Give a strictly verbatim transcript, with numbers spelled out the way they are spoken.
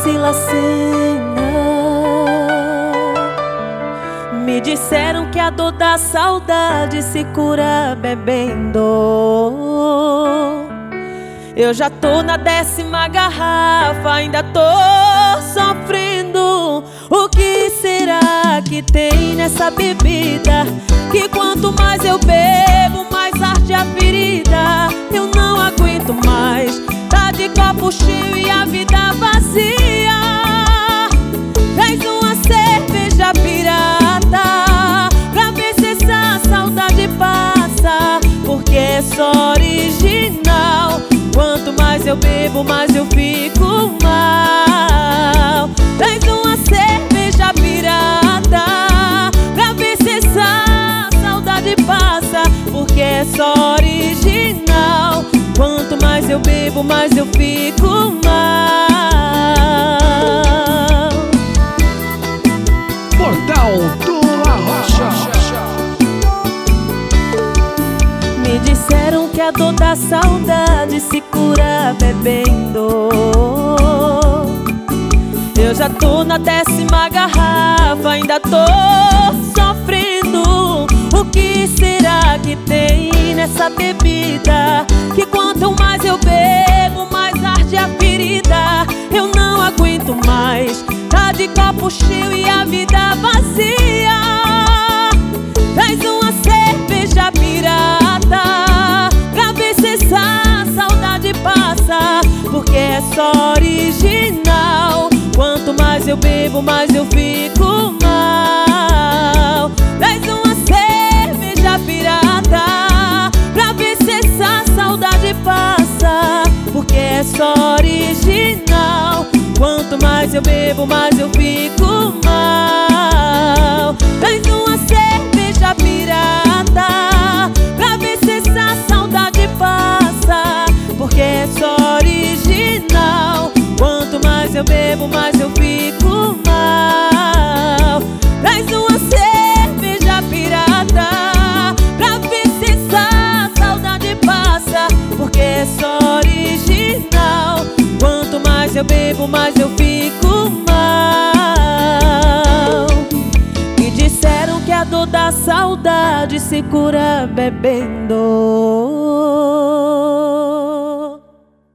Silacina. Me disseram que a dor da saudade se cura bebendo. Eu já tô na décima garrafa, ainda tô sofrendo. O que será que tem nessa bebida? Que quanto mais eu bebo, mais arde a ferida. Eu não aguento mais, tá de copo cheio e a vida vazia. Traz uma cerveja pirata pra ver se essa saudade passa, porque é só original. Quanto mais eu bebo, mais eu fico mal. Traz uma cerveja pirata pra ver se essa saudade passa, porque é só original. Quanto mais eu bebo, mais eu fico mal. Portal do Arrocha. Me disseram que a dor da saudade se cura bebendo. Eu já tô na décima garrafa, ainda tô sofrendo. O que será que tem nessa bebida? Que quanto mais eu bebo, mais arde a ferida. Eu não aguento mais, tá de copo cheio e a vida vazia. Traz uma cerveja pirata pra ver se essa saudade passa, porque é só original. Quanto mais eu bebo, mais eu fico mal. Traz uma cerveja pirata pra ver se essa saudade passa, porque é só original. Quanto mais eu bebo, mais eu fico mal. Traz uma cerveja pirata pra ver se essa saudade passa, porque é só original. Quanto mais eu bebo, mais eu fico mal. Traz uma cerveja pirata pra ver se essa saudade passa, porque é só original. Quanto mais eu bebo, mais eu fico mal. Me disseram que a dor da saudade se cura bebendo.